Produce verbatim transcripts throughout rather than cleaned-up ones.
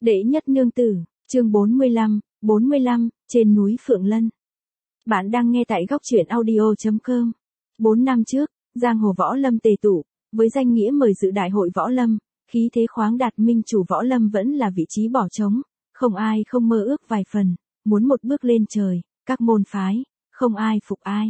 Đệ nhất nương tử, chương bốn mươi lăm, bốn mươi lăm, trên núi Phượng Lân. Bạn đang nghe tại góc truyện audio chấm com. Bốn năm trước, giang hồ võ lâm tề tụ, với danh nghĩa mời dự đại hội võ lâm, khí thế khoáng đạt minh chủ võ lâm vẫn là vị trí bỏ trống, không ai không mơ ước vài phần, muốn một bước lên trời, các môn phái, không ai phục ai.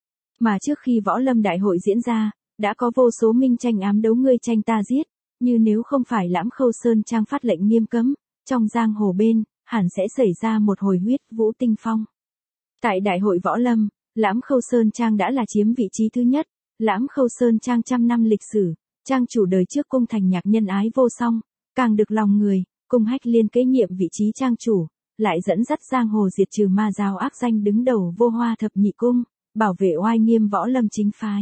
Mà trước khi võ lâm đại hội diễn ra, đã có vô số minh tranh ám đấu ngươi tranh ta giết, như nếu không phải Lãm Khâu Sơn Trang phát lệnh nghiêm cấm, trong giang hồ bên, hẳn sẽ xảy ra một hồi huyết vũ tinh phong. Tại đại hội võ lâm, Lãm Khâu Sơn Trang đã là chiếm vị trí thứ nhất, Lãm Khâu Sơn Trang trăm năm lịch sử, trang chủ đời trước cung thành nhạc nhân ái vô song, càng được lòng người, cung Hách Liên kế nhiệm vị trí trang chủ, lại dẫn dắt giang hồ diệt trừ ma giáo ác danh đứng đầu Vô Hoa thập nhị cung, bảo vệ oai nghiêm võ lâm chính phái.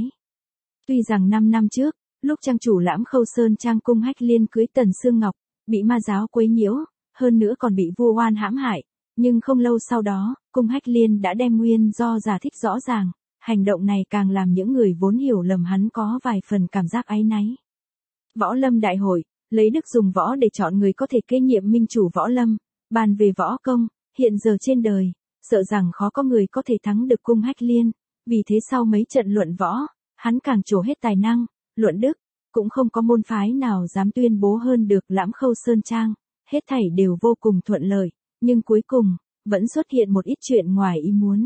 Tuy rằng năm năm trước, lúc trang chủ Lãm Khâu Sơn Trang cung Hách Liên cưới Tần Sương Ngọc, bị ma giáo quấy nhiễu, hơn nữa còn bị vua oan hãm hại, nhưng không lâu sau đó, cung Hách Liên đã đem nguyên do giải thích rõ ràng, hành động này càng làm những người vốn hiểu lầm hắn có vài phần cảm giác áy náy. Võ lâm đại hội, lấy đức dùng võ để chọn người có thể kế nhiệm minh chủ võ lâm, bàn về võ công, hiện giờ trên đời, sợ rằng khó có người có thể thắng được cung Hách Liên, vì thế sau mấy trận luận võ, hắn càng trổ hết tài năng, luận đức, cũng không có môn phái nào dám tuyên bố hơn được Lãm Khâu Sơn Trang, hết thảy đều vô cùng thuận lợi, nhưng cuối cùng, vẫn xuất hiện một ít chuyện ngoài ý muốn.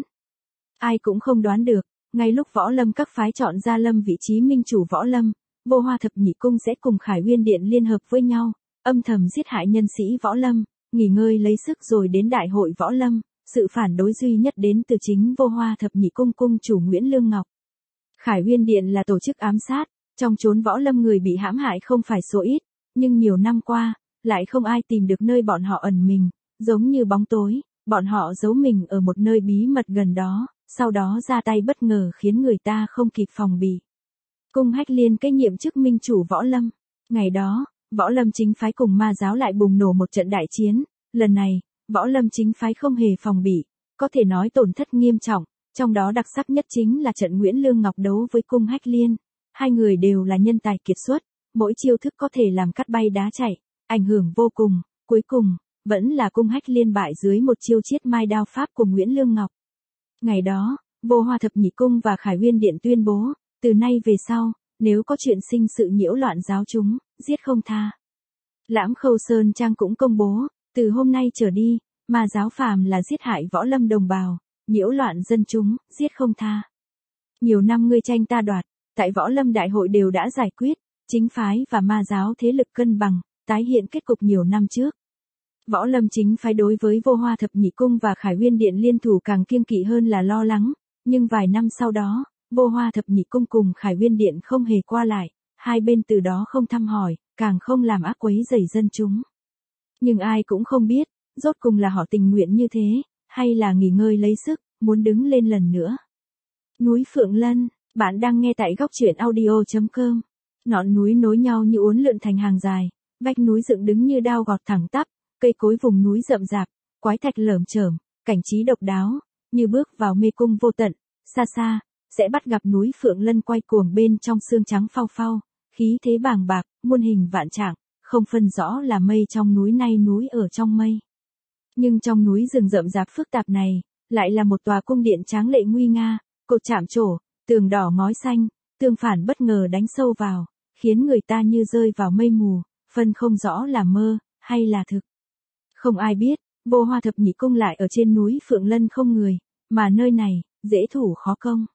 Ai cũng không đoán được, ngay lúc võ lâm các phái chọn ra lâm vị trí minh chủ võ lâm, Vô Hoa thập nhị cung sẽ cùng Khải Uyên Điện liên hợp với nhau, âm thầm giết hại nhân sĩ võ lâm, nghỉ ngơi lấy sức rồi đến đại hội võ lâm, sự phản đối duy nhất đến từ chính Vô Hoa thập nhị cung cung chủ Nguyễn Lương Ngọc. Khải Uyên Điện là tổ chức ám sát, trong chốn võ lâm người bị hãm hại không phải số ít, nhưng nhiều năm qua, lại không ai tìm được nơi bọn họ ẩn mình, giống như bóng tối, bọn họ giấu mình ở một nơi bí mật gần đó, sau đó ra tay bất ngờ khiến người ta không kịp phòng bị. Cung Hách Liên kế nhiệm chức minh chủ võ lâm, ngày đó, võ lâm chính phái cùng ma giáo lại bùng nổ một trận đại chiến, lần này, võ lâm chính phái không hề phòng bị, có thể nói tổn thất nghiêm trọng, trong đó đặc sắc nhất chính là trận Nguyễn Lương Ngọc đấu với cung Hách Liên, hai người đều là nhân tài kiệt xuất, mỗi chiêu thức có thể làm cắt bay đá chạy, ảnh hưởng vô cùng, cuối cùng, vẫn là cung Hách Liên bại dưới một chiêu chiết mai đao pháp của Nguyễn Lương Ngọc. Ngày đó, Vô Hoa thập nhị cung và Khải Uyên Điện tuyên bố, từ nay về sau, nếu có chuyện sinh sự nhiễu loạn giáo chúng, giết không tha. Lãm Khâu Sơn Trang cũng công bố, từ hôm nay trở đi, ma giáo phàm là giết hại võ lâm đồng bào, nhiễu loạn dân chúng, giết không tha. Nhiều năm ngươi tranh ta đoạt, tại võ lâm đại hội đều đã giải quyết, chính phái và ma giáo thế lực cân bằng, tái hiện kết cục nhiều năm trước. Võ lâm chính phái đối với Vô Hoa thập nhị cung và Khải Uyên Điện liên thủ càng kiêng kỵ hơn là lo lắng, nhưng vài năm sau đó, Vô Hoa thập nhị cung cùng Khải Uyên Điện không hề qua lại, hai bên từ đó không thăm hỏi, càng không làm ác quấy rầy dân chúng. Nhưng ai cũng không biết, rốt cùng là họ tình nguyện như thế, hay là nghỉ ngơi lấy sức, muốn đứng lên lần nữa. Núi Phượng Lân, bạn đang nghe tại góc truyện audio chấm com. Ngọn núi nối nhau như uốn lượn thành hàng dài, vách núi dựng đứng như đao gọt thẳng tắp, cây cối vùng núi rậm rạp, quái thạch lởm chởm, cảnh trí độc đáo, như bước vào mê cung vô tận, xa xa, sẽ bắt gặp núi Phượng Lân quay cuồng bên trong sương trắng phau phau, khí thế bàng bạc, muôn hình vạn trạng, không phân rõ là mây trong núi nay núi ở trong mây. Nhưng trong núi rừng rậm rạp phức tạp này, lại là một tòa cung điện tráng lệ nguy nga, cột chạm trổ, tường đỏ ngói xanh, tương phản bất ngờ đánh sâu vào, khiến người ta như rơi vào mây mù, phân không rõ là mơ, hay là thực. Không ai biết, Vô Hoa thập nhị cung lại ở trên núi Phượng Lân không người, mà nơi này, dễ thủ khó công.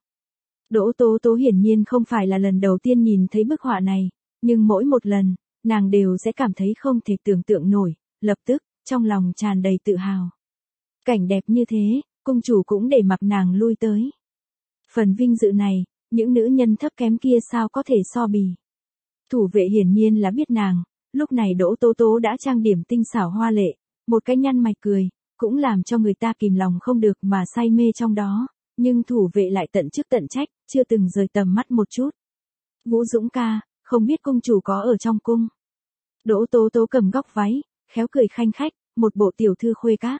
Đỗ Tố Tố hiển nhiên không phải là lần đầu tiên nhìn thấy bức họa này, nhưng mỗi một lần, nàng đều sẽ cảm thấy không thể tưởng tượng nổi, lập tức, trong lòng tràn đầy tự hào. Cảnh đẹp như thế, cung chủ cũng để mặc nàng lui tới. Phần vinh dự này, những nữ nhân thấp kém kia sao có thể so bì. Thủ vệ hiển nhiên là biết nàng, lúc này Đỗ Tố Tố đã trang điểm tinh xảo hoa lệ, một cái nhăn mày cười, cũng làm cho người ta kìm lòng không được mà say mê trong đó, nhưng thủ vệ lại tận chức tận trách, chưa từng rời tầm mắt một chút. Vũ Dũng ca, không biết cung chủ có ở trong cung. Đỗ Tố Tố cầm góc váy, khéo cười khanh khách, một bộ tiểu thư khuê các.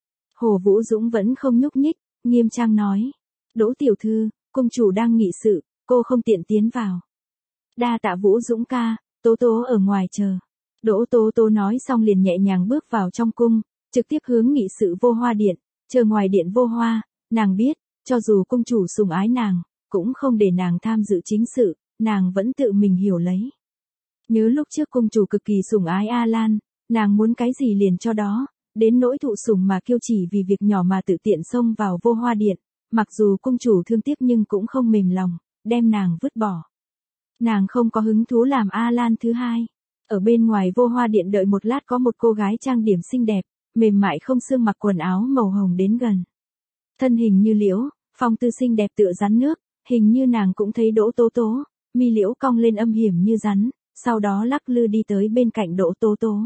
Hồ Vũ Dũng vẫn không nhúc nhích, nghiêm trang nói. Đỗ tiểu thư, cung chủ đang nghị sự, cô không tiện tiến vào. Đa tạ Vũ Dũng ca, Tố Tố ở ngoài chờ. Đỗ Tố Tố nói xong liền nhẹ nhàng bước vào trong cung, trực tiếp hướng nghị sự vô hoa điện, chờ ngoài điện vô hoa, nàng biết, cho dù cung chủ sủng ái nàng, cũng không để nàng tham dự chính sự, nàng vẫn tự mình hiểu lấy. Nhớ lúc trước cung chủ cực kỳ sủng ái A Lan, nàng muốn cái gì liền cho đó, đến nỗi thụ sủng mà kiêu chỉ vì việc nhỏ mà tự tiện xông vào vô hoa điện, mặc dù cung chủ thương tiếc nhưng cũng không mềm lòng, đem nàng vứt bỏ. Nàng không có hứng thú làm A Lan thứ hai. Ở bên ngoài vô hoa điện đợi một lát có một cô gái trang điểm xinh đẹp, mềm mại không xương mặc quần áo màu hồng đến gần. Thân hình như liễu, phong tư xinh đẹp tựa rắn nước, hình như nàng cũng thấy Đỗ Tố Tố, mi liễu cong lên âm hiểm như rắn, sau đó lắc lư đi tới bên cạnh Đỗ Tố Tố.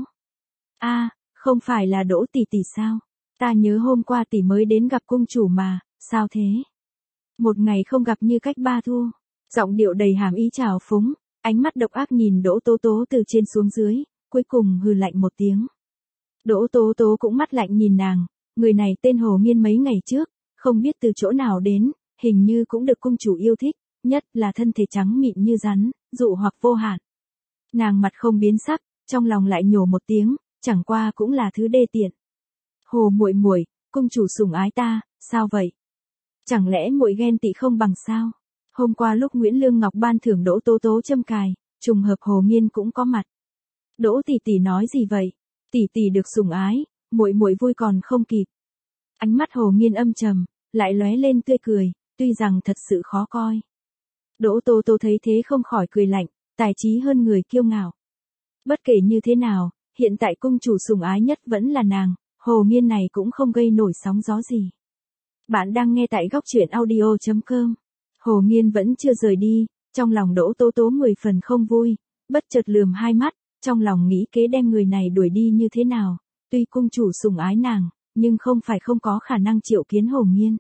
A, không phải là Đỗ tỷ tỷ sao? Ta nhớ hôm qua tỷ mới đến gặp cung chủ mà, sao thế? Một ngày không gặp như cách ba thu. Giọng điệu đầy hàm ý trào phúng, ánh mắt độc ác nhìn Đỗ Tố Tố từ trên xuống dưới, cuối cùng hừ lạnh một tiếng. Đỗ Tố Tố cũng mắt lạnh nhìn nàng, người này tên Hồ Nghiên mấy ngày trước, không biết từ chỗ nào đến, hình như cũng được cung chủ yêu thích, nhất là thân thể trắng mịn như rắn, dụ hoặc vô hạn. Nàng mặt không biến sắc, trong lòng lại nhổ một tiếng, chẳng qua cũng là thứ đê tiện. Hồ muội muội, cung chủ sủng ái ta, sao vậy? Chẳng lẽ muội ghen tị không bằng sao? Hôm qua lúc Nguyễn Lương Ngọc ban thưởng Đỗ Tố Tố châm cài, trùng hợp Hồ Nghiên cũng có mặt. Đỗ tỷ tỷ nói gì vậy? Tỷ tỷ được sủng ái, muội muội vui còn không kịp. Ánh mắt Hồ Nghiên âm trầm, lại lóe lên tươi cười, tuy rằng thật sự khó coi. Đỗ Tố Tố thấy thế không khỏi cười lạnh, tài trí hơn người kiêu ngạo. Bất kể như thế nào, hiện tại cung chủ sủng ái nhất vẫn là nàng, Hồ Nghiên này cũng không gây nổi sóng gió gì. Bạn đang nghe tại góc truyện audio chấm com. Hồ Nghiên vẫn chưa rời đi, trong lòng Đỗ Tố Tố mười phần không vui, bất chợt lườm hai mắt, trong lòng nghĩ kế đem người này đuổi đi như thế nào, tuy cung chủ sủng ái nàng, nhưng không phải không có khả năng triệu kiến Hồ Nghiên.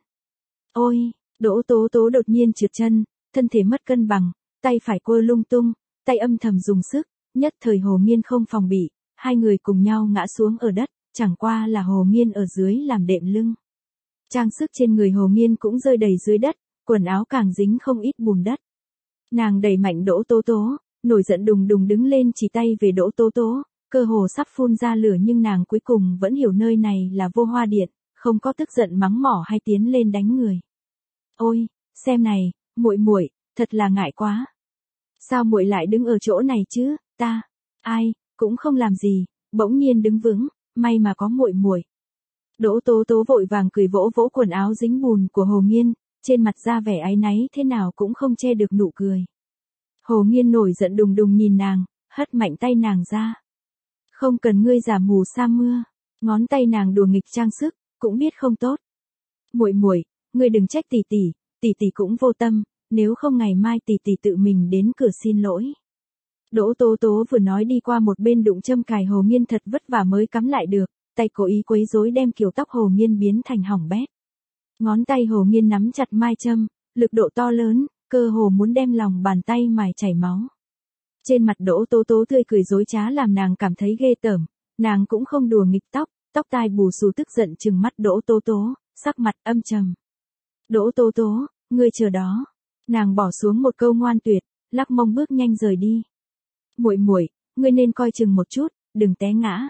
Ôi, Đỗ Tố Tố đột nhiên trượt chân, thân thể mất cân bằng, tay phải quơ lung tung, tay âm thầm dùng sức, nhất thời Hồ Nghiên không phòng bị, hai người cùng nhau ngã xuống ở đất, chẳng qua là Hồ Nghiên ở dưới làm đệm lưng. Trang sức trên người Hồ Nghiên cũng rơi đầy dưới đất, quần áo càng dính không ít bùn đất. Nàng đẩy mạnh Đỗ Tố Tố, nổi giận đùng đùng đứng lên chỉ tay về Đỗ Tố Tố, cơ hồ sắp phun ra lửa nhưng nàng cuối cùng vẫn hiểu nơi này là vô hoa điện, không có tức giận mắng mỏ hay tiến lên đánh người. Ôi, xem này, muội muội, thật là ngại quá. Sao muội lại đứng ở chỗ này chứ, ta, ai, cũng không làm gì, bỗng nhiên đứng vững, may mà có muội muội. Đỗ Tố Tố vội vàng cười vỗ vỗ quần áo dính bùn của Hồ Nghiên, trên mặt ra vẻ áy náy thế nào cũng không che được nụ cười. Hồ Nghiên nổi giận đùng đùng nhìn nàng, hất mạnh tay nàng ra. Không cần ngươi giả mù sa mưa, ngón tay nàng đùa nghịch trang sức, cũng biết không tốt. Muội muội, ngươi đừng trách tỷ tỷ, tỷ tỷ cũng vô tâm, nếu không ngày mai tỷ tỷ tự mình đến cửa xin lỗi. Đỗ Tố Tố vừa nói đi qua một bên đụng châm cài Hồ Nghiên thật vất vả mới cắm lại được, tay cố ý quấy rối đem kiểu tóc Hồ Nghiên biến thành hỏng bét. Ngón tay Hồ Nghiên nắm chặt mai châm, lực độ to lớn, cơ hồ muốn đem lòng bàn tay mài chảy máu. Trên mặt Đỗ Tố Tố tươi cười dối trá làm nàng cảm thấy ghê tởm, nàng cũng không đùa nghịch tóc, tóc tai bù xù tức giận trừng mắt Đỗ Tố Tố, sắc mặt âm trầm. Đỗ Tố Tố, ngươi chờ đó. Nàng bỏ xuống một câu ngoan tuyệt, lắc mông bước nhanh rời đi. Muội muội, ngươi nên coi chừng một chút, đừng té ngã.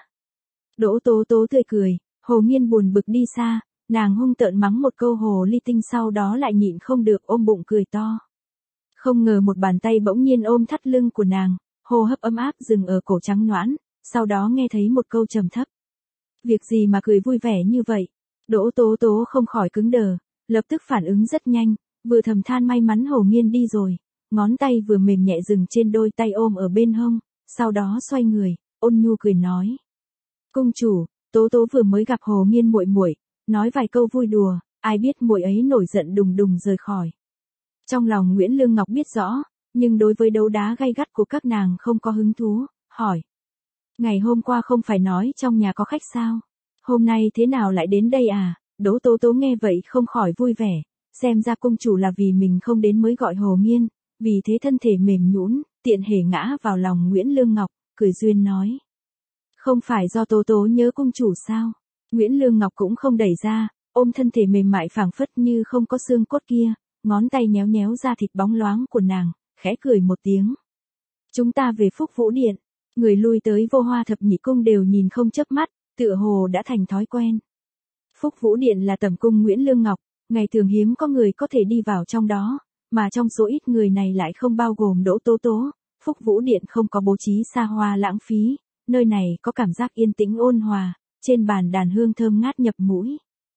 Đỗ Tố Tố tươi cười, Hồ Nghiên buồn bực đi xa, nàng hung tợn mắng một câu hồ ly tinh sau đó lại nhịn không được ôm bụng cười to. Không ngờ một bàn tay bỗng nhiên ôm thắt lưng của nàng, hô hấp ấm áp dừng ở cổ trắng nõn, sau đó nghe thấy một câu trầm thấp. Việc gì mà cười vui vẻ như vậy? Đỗ Tố Tố không khỏi cứng đờ, lập tức phản ứng rất nhanh, vừa thầm than may mắn Hồ Nghiên đi rồi, ngón tay vừa mềm nhẹ dừng trên đôi tay ôm ở bên hông, sau đó xoay người, ôn nhu cười nói. Cung chủ, Tố Tố vừa mới gặp Hồ Nghiên muội muội, nói vài câu vui đùa, ai biết muội ấy nổi giận đùng đùng rời khỏi. Trong lòng Nguyễn Lương Ngọc biết rõ, nhưng đối với đấu đá gay gắt của các nàng không có hứng thú, hỏi. Ngày hôm qua không phải nói trong nhà có khách sao? Hôm nay thế nào lại đến đây à? Đỗ Tố Tố nghe vậy không khỏi vui vẻ, xem ra cung chủ là vì mình không đến mới gọi Hồ Nghiên, vì thế thân thể mềm nhũn, tiện hề ngã vào lòng Nguyễn Lương Ngọc, cười duyên nói. Không phải do Tố Tố nhớ cung chủ sao? Nguyễn Lương Ngọc cũng không đẩy ra, ôm thân thể mềm mại phảng phất như không có xương cốt kia, ngón tay nhéo nhéo ra thịt bóng loáng của nàng, khẽ cười một tiếng. Chúng ta về Phúc Vũ Điện. Người lui tới Vô Hoa Thập Nhị Cung đều nhìn không chớp mắt, tựa hồ đã thành thói quen. Phúc Vũ Điện là tẩm cung Nguyễn Lương Ngọc, ngày thường hiếm có người có thể đi vào trong đó, mà trong số ít người này lại không bao gồm Đỗ Tố Tố. Phúc Vũ Điện không có bố trí xa hoa lãng phí, nơi này có cảm giác yên tĩnh ôn hòa, trên bàn đàn hương thơm ngát nhập mũi.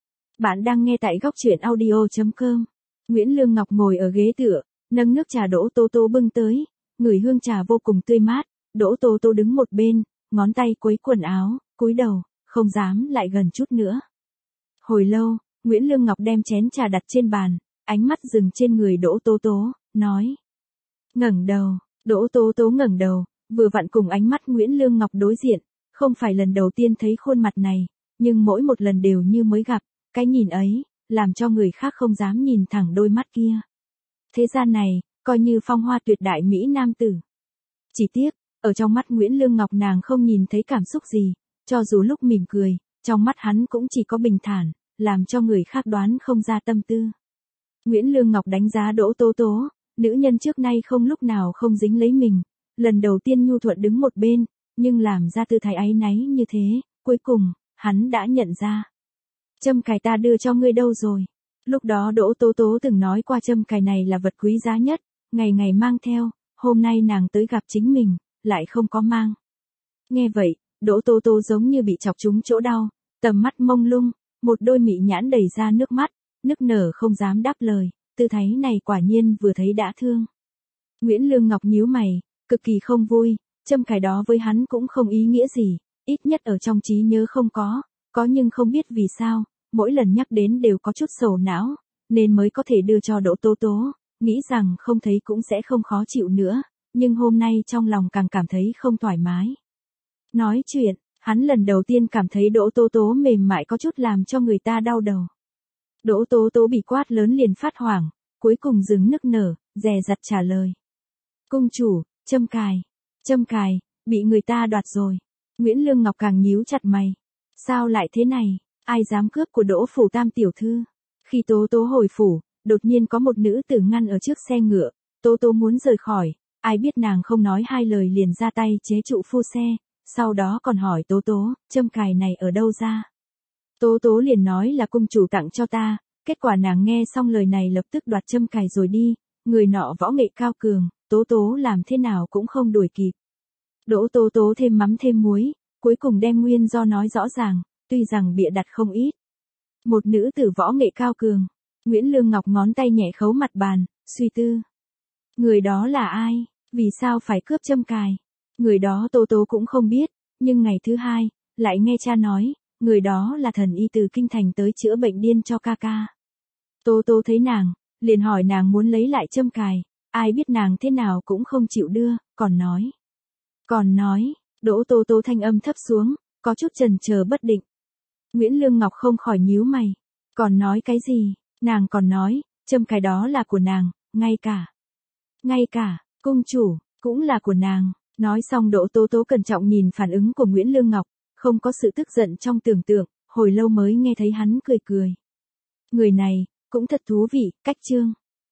Bạn đang nghe tại góc truyện audio chấm com. Nguyễn Lương Ngọc ngồi ở ghế tựa, nâng nước trà Đỗ Tố Tố bưng tới, ngửi hương trà vô cùng tươi mát. Đỗ Tố Tố đứng một bên, ngón tay quấy quần áo, cúi đầu, không dám lại gần chút nữa. Hồi lâu, Nguyễn Lương Ngọc đem chén trà đặt trên bàn, ánh mắt dừng trên người Đỗ Tố Tố, nói. Ngẩng đầu, Đỗ Tố Tố ngẩng đầu, vừa vặn cùng ánh mắt Nguyễn Lương Ngọc đối diện, không phải lần đầu tiên thấy khuôn mặt này, nhưng mỗi một lần đều như mới gặp, cái nhìn ấy, làm cho người khác không dám nhìn thẳng đôi mắt kia. Thế gian này, coi như phong hoa tuyệt đại Mỹ nam tử. Chỉ tiếc, ở trong mắt Nguyễn Lương Ngọc nàng không nhìn thấy cảm xúc gì, cho dù lúc mỉm cười, trong mắt hắn cũng chỉ có bình thản, làm cho người khác đoán không ra tâm tư. Nguyễn Lương Ngọc đánh giá Đỗ Tố Tố, nữ nhân trước nay không lúc nào không dính lấy mình, lần đầu tiên nhu thuận đứng một bên, nhưng làm ra tư thái áy náy như thế, cuối cùng, hắn đã nhận ra. Châm cài ta đưa cho ngươi đâu rồi? Lúc đó Đỗ Tố Tố từng nói qua châm cài này là vật quý giá nhất, ngày ngày mang theo, hôm nay nàng tới gặp chính mình, lại không có mang. Nghe vậy, Đỗ Tố Tố giống như bị chọc trúng chỗ đau, tầm mắt mông lung, một đôi mị nhãn đầy ra nước mắt, nức nở không dám đáp lời, tư thái này quả nhiên vừa thấy đã thương. Nguyễn Lương Ngọc nhíu mày, cực kỳ không vui, châm cài đó với hắn cũng không ý nghĩa gì, ít nhất ở trong trí nhớ không có, có nhưng không biết vì sao, mỗi lần nhắc đến đều có chút sầu não, nên mới có thể đưa cho Đỗ Tố Tố, nghĩ rằng không thấy cũng sẽ không khó chịu nữa, nhưng hôm nay trong lòng càng cảm thấy không thoải mái. Nói chuyện, hắn lần đầu tiên cảm thấy Đỗ Tố Tố mềm mại có chút làm cho người ta đau đầu. Đỗ Tố Tố bị quát lớn liền phát hoảng, cuối cùng dừng nức nở, dè dặt trả lời. Cung chủ, châm cài, châm cài, bị người ta đoạt rồi. Nguyễn Lương Ngọc càng nhíu chặt mày. Sao lại thế này, ai dám cướp của Đỗ phủ tam tiểu thư? Khi Tố Tố hồi phủ, đột nhiên có một nữ tử ngăn ở trước xe ngựa, Tố Tố muốn rời khỏi, ai biết nàng không nói hai lời liền ra tay chế trụ phu xe, sau đó còn hỏi Tố Tố, châm cài này ở đâu ra? Tố Tố liền nói là cung chủ tặng cho ta, kết quả nàng nghe xong lời này lập tức đoạt châm cài rồi đi, người nọ võ nghệ cao cường, Tố Tố làm thế nào cũng không đuổi kịp. Đỗ Tố Tố thêm mắm thêm muối, cuối cùng đem nguyên do nói rõ ràng, tuy rằng bịa đặt không ít. Một nữ tử võ nghệ cao cường, Nguyễn Lương Ngọc ngón tay nhẹ khấu mặt bàn, suy tư. Người đó là ai, vì sao phải cướp châm cài? Người đó Tố Tố cũng không biết, nhưng ngày thứ hai, lại nghe cha nói, người đó là thần y từ kinh thành tới chữa bệnh điên cho ca ca. Tố Tố thấy nàng, liền hỏi nàng muốn lấy lại châm cài, ai biết nàng thế nào cũng không chịu đưa, còn nói. Còn nói, Đỗ Tố Tố thanh âm thấp xuống, có chút chần chờ bất định. Nguyễn Lương Ngọc không khỏi nhíu mày. Còn nói cái gì? Nàng còn nói, châm cài đó là của nàng, ngay cả. Ngay cả, cung chủ, cũng là của nàng. Nói xong Đỗ Tố Tố cẩn trọng nhìn phản ứng của Nguyễn Lương Ngọc, không có sự tức giận trong tưởng tượng, hồi lâu mới nghe thấy hắn cười cười. Người này, cũng thật thú vị, cách chương.